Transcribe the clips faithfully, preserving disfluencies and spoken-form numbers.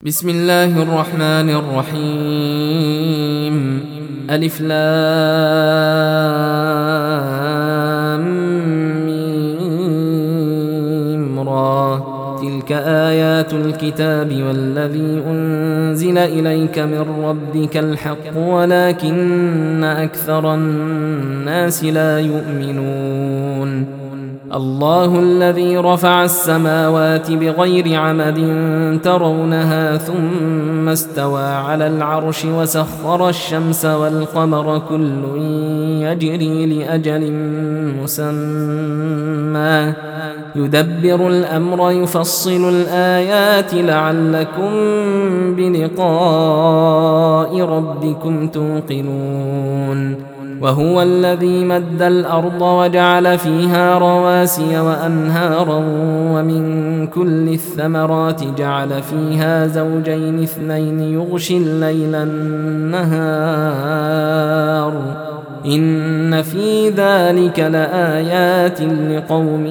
بسم الله الرحمن الرحيم. ألف لام ميم را. تلك آيات الكتاب والذي أنزل إليك من ربك الحق ولكن أكثر الناس لا يؤمنون. الله الذي رفع السماوات بغير عمد ترونها ثم استوى على العرش وسخر الشمس والقمر كل يجري لأجل مسمى يدبر الأمر يفصل الآيات لعلكم بلقاء ربكم توقنون. وهو الذي مد الأرض وجعل فيها رواسي وأنهارا ومن كل الثمرات جعل فيها زوجين اثنين يغشي الليل النهار إن في ذلك لآيات لقوم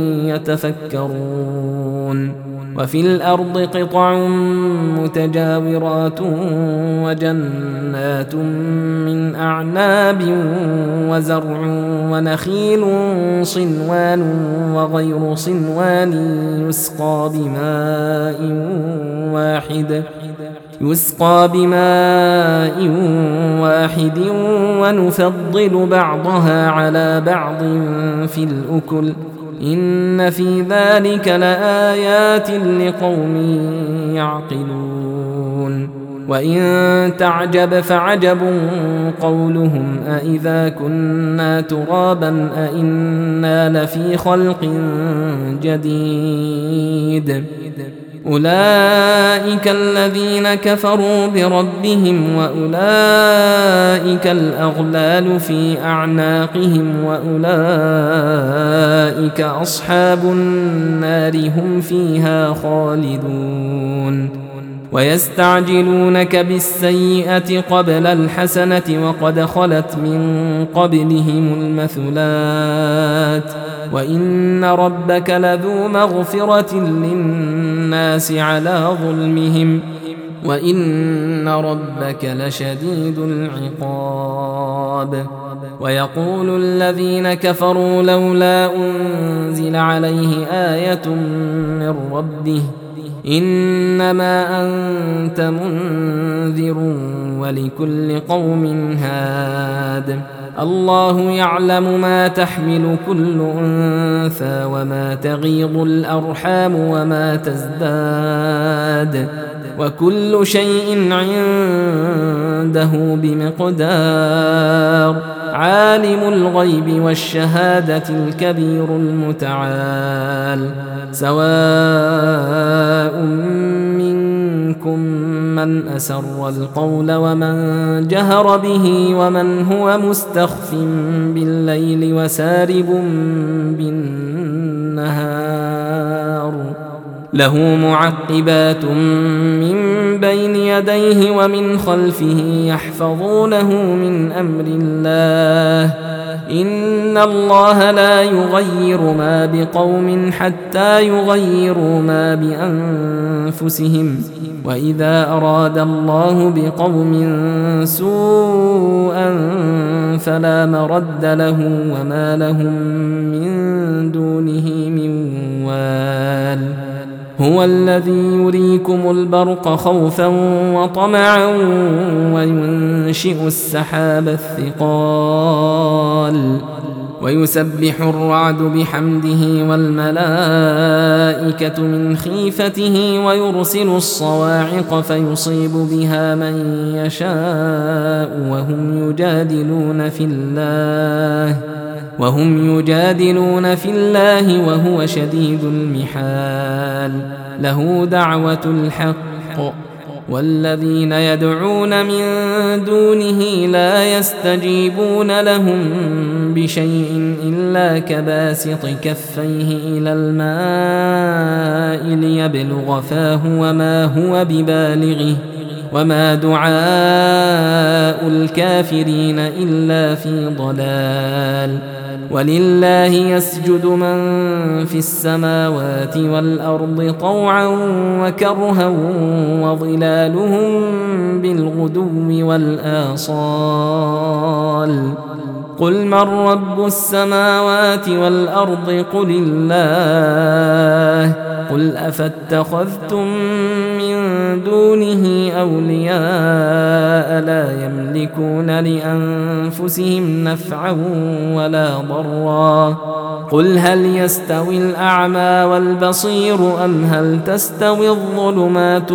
يتفكرون. وفي الأرض قطع متجاورات وجنات من أعناب وزرع ونخيل صنوان وغير صنوان يسقى بماء واحد يسقى بماء واحد ونفضل بعضها على بعض في الأكل إن في ذلك لآيات لقوم يعقلون. وإن تعجب فعجب قولهم أإذا كنا ترابا أإنا لفي خلق جديد أولئك الذين كفروا بربهم وأولئك الأغلال في أعناقهم وأولئك أصحاب النار هم فيها خالدون. ويستعجلونك بالسيئة قبل الحسنة وقد خلت من قبلهم المثلات وإن ربك لذو مغفرة للناس على ظلمهم وإن ربك لشديد العقاب. ويقول الذين كفروا لولا أنزل عليه آية من ربه إنما أنت منذر ولكل قوم هاد الله يعلم ما تحمل كل أنثى وما تغيض الأرحام وما تزداد وكل شيء عنده بمقدار عالم الغيب والشهادة الكبير المتعال. سواء منكم من أسر القول ومن جهر به ومن هو مستخف بالليل وسارب بالنهار له معقبات من بين يديه ومن خلفه يحفظونه من أمر الله إن الله لا يغير ما بقوم حتى يغيروا ما بأنفسهم وإذا أراد الله بقوم سوءا فلا مرد له وما لهم من دونه من وال. هو الذي يريكم البرق خوفا وطمعا وينشئ السحاب الثقال ويسبح الرعد بحمده والملائكة من خيفته ويرسل الصواعق فيصيب بها من يشاء وهم يجادلون في الله وهم يجادلون في الله وهو شديد المحال. له دعوة الحق والذين يدعون من دونه لا يستجيبون لهم بشيء إلا كباسط كفيه إلى الماء ليبلغ فاه وما هو ببالغه وما دعاء الكافرين إلا في ضلال. ولله يسجد من في السماوات والأرض طوعا وكرها وظلالهم بالغدو والآصال قل من رب السماوات والأرض قل الله قل أفاتخذتم من دونه أولياء لا يملكون لأنفسهم نفعا ولا ضرا قل هل يستوي الأعمى والبصير أم هل تستوي الظلمات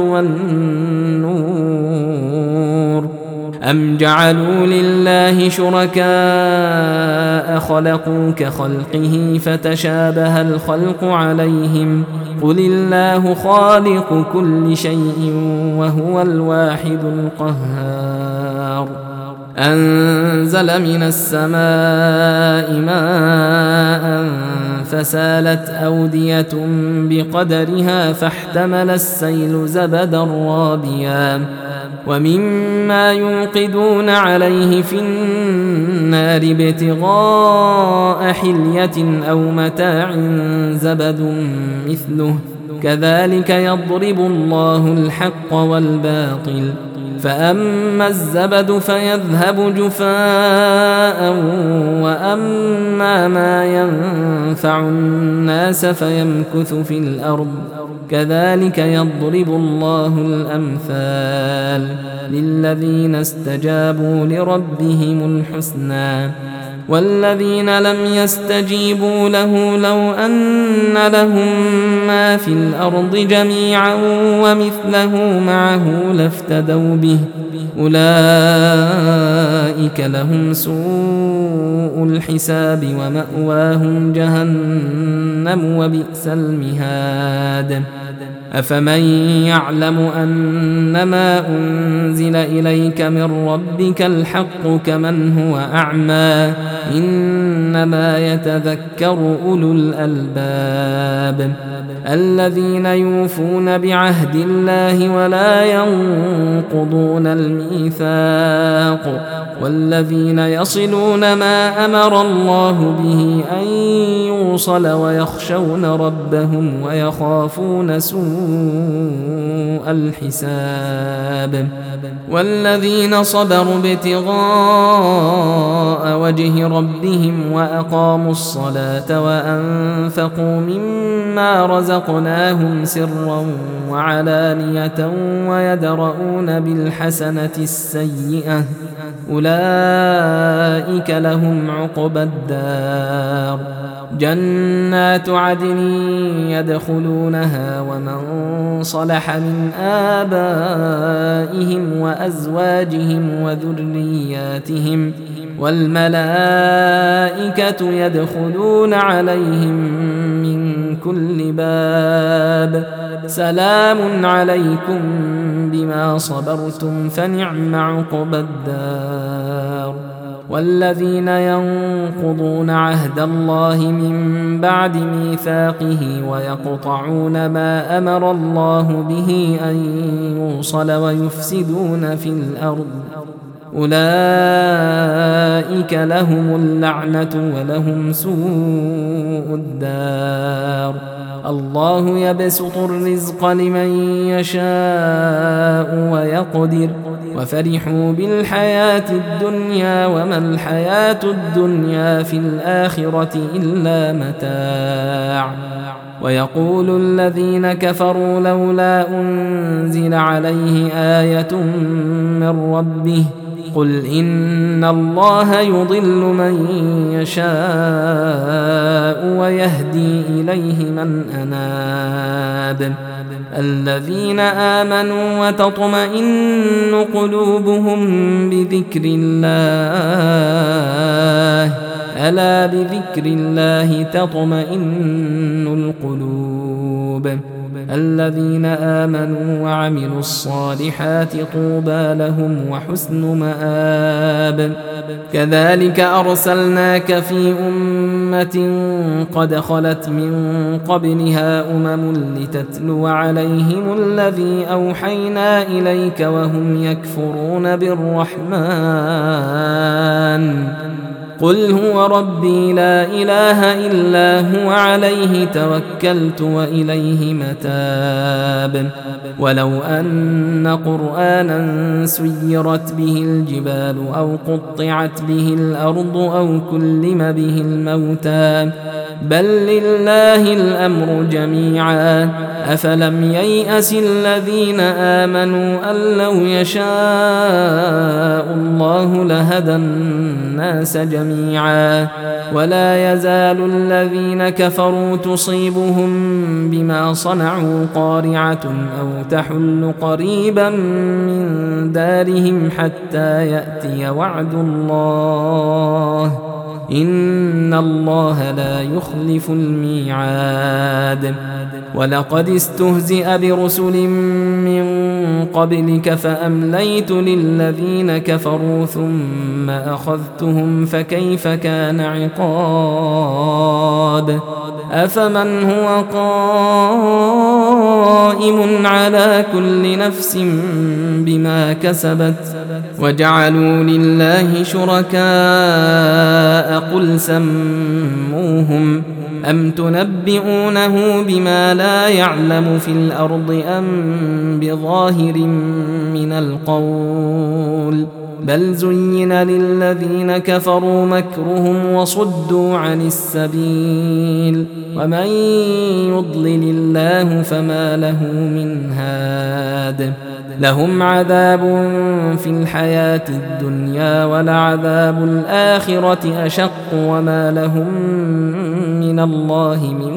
والنور أم جعلوا لله شركاء خلقوا كخلقه فتشابه الخلق عليهم قل الله خالق كل شيء وهو الواحد القهار أنزل من السماء ماء فسالت أودية بقدرها فاحتمل السيل زبدا رابيا ومما يوقدون عليه في النار ابتغاء حلية أو متاع زبد مثله كذلك يضرب الله الحق والباطل فأما الزبد فيذهب جفاء وأما ما ينفع الناس فيمكث في الأرض كذلك يضرب الله الأمثال للذين استجابوا لربهم الحسنى والذين لم يستجيبوا له لو أن لهم ما في الأرض جميعا ومثله معه لافتدوا به أولئك لهم سوء الحساب ومأواهم جهنم وبئس المهاد أفمن يعلم أنما أنزل إليك من ربك الحق كمن هو أعمى إنما يتذكر أولو الألباب الذين يوفون بعهد الله ولا ينقضون الميثاق والذين يصلون ما أمر الله به أن يوصل ويخشون ربهم ويخافون سوء الحساب والذين صبروا ابتغاء وجه ربهم وأقاموا الصلاة وأنفقوا مما رزقناهم سرا وعلانية ويدرؤون بالحسنة السيئة أولئك لهم عقبى الدار جنات عدن يدخلونها ومن صلح من آبائهم وأزواجهم وذرياتهم والملائكة يدخلون عليهم من كل باب سلام عليكم بما صبرتم فنعم عقبى الدار والذين ينقضون عهد الله من بعد ميثاقه ويقطعون ما أمر الله به أن يوصل ويفسدون في الأرض أولئك لهم اللعنة ولهم سوء الدار الله يبسط الرزق لمن يشاء ويقدر وفرحوا بالحياة الدنيا وما الحياة الدنيا في الآخرة إلا متاع ويقول الذين كفروا لولا أنزل عليه آية من ربه قل إن الله يضل من يشاء ويهدي إليه من أناب الذين آمنوا وتطمئن قلوبهم بذكر الله ألا بذكر الله تطمئن القلوب الذين آمنوا وعملوا الصالحات طوبى لهم وحسن مآب كذلك أرسلناك في أمة قد خلت من قبلها أمم لتتلو عليهم الذي أوحينا إليك وهم يكفرون بالرحمن قل هو ربي لا إله إلا هو عليه توكلت وإليه متاب ولو أن قرآنا سيرت به الجبال أو قطعت به الأرض أو كلم به الموتى بل لله الأمر جميعا أفلم ييأس الذين آمنوا أن لو يشاء الله لهدى الناس جميعا ولا يزال الذين كفروا تصيبهم بما صنعوا قارعة أو تحل قريبا من دارهم حتى يأتي وعد الله إن الله لا يخلف الميعاد ولقد استهزئ برسل من قبلك فأمليت للذين كفروا ثم أخذتهم فكيف كان عقاب أفمن هو قائم على كل نفس بما كسبت وجعلوا لله شركاء قل سموهم أم تنبئونه بما لا يعلم في الأرض أم بظاهر من القول بل زين للذين كفروا مكرهم وصدوا عن السبيل ومن يضلل الله فما له من هاد لهم عذاب في الحياة الدنيا ولعذاب الآخرة أشق وما لهم من الله من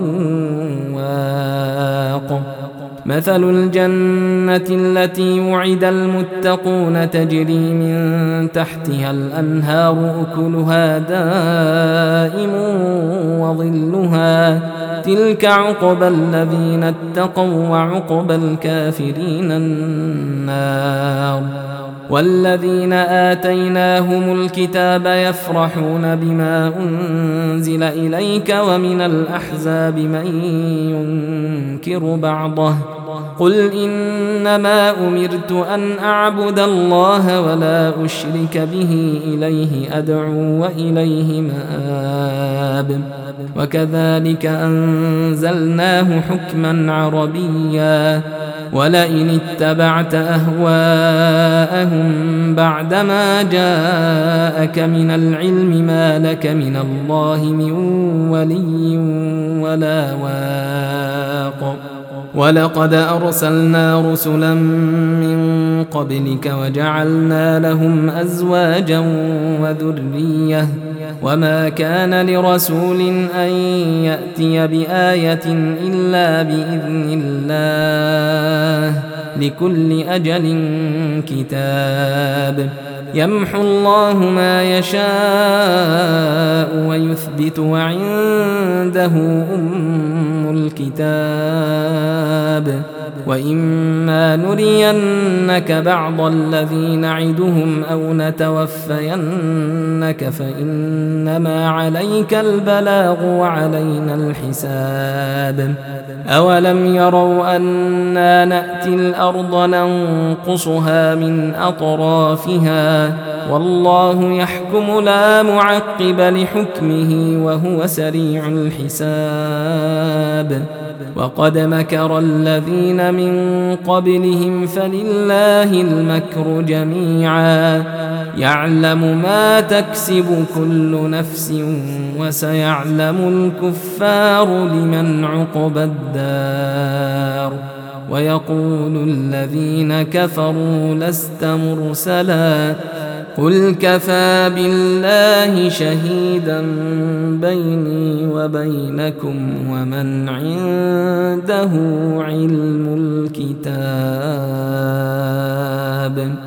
واق مثل الجنة التي وعد المتقون تجري من تحتها الأنهار أكلها دائم وظلها تلك عقبى الذين اتقوا وعقبى الكافرين النار والذين آتيناهم الكتاب يفرحون بما أنزل إليك ومن الأحزاب من ينكر بعضه قل إنما أمرت أن أعبد الله ولا أشرك به إليه أدعو وإليه مآب وكذلك أنزلناه حكما عربيا ولئن اتبعت أهواءهم بعدما جاءك من العلم ما لك من الله من ولي ولا واق ولقد أرسلنا رسلا من قبلك وجعلنا لهم أزواجا وذرية وما كان لرسول أن يأتي بآية إلا بإذن الله لكل أجل كتاب يمحو الله ما يشاء ويثبت وعنده أم الكتاب وإما نرينك بعض الذي نعدهم أو نتوفينك فإنما عليك البلاغ وعلينا الحساب أولم يروا أنا نأتي الأرض ننقصها من أطرافها والله يحكم لا معقب لحكمه وهو سريع الحساب وقد مكر الذين من قبلهم فلله المكر جميعا يعلم ما تكسب كل نفس وسيعلم الكفار لمن عقبى الدار ويقول الذين كفروا لست مرسلا قل كفى بالله شهيدا بيني وبينكم ومن عنده علم الكتاب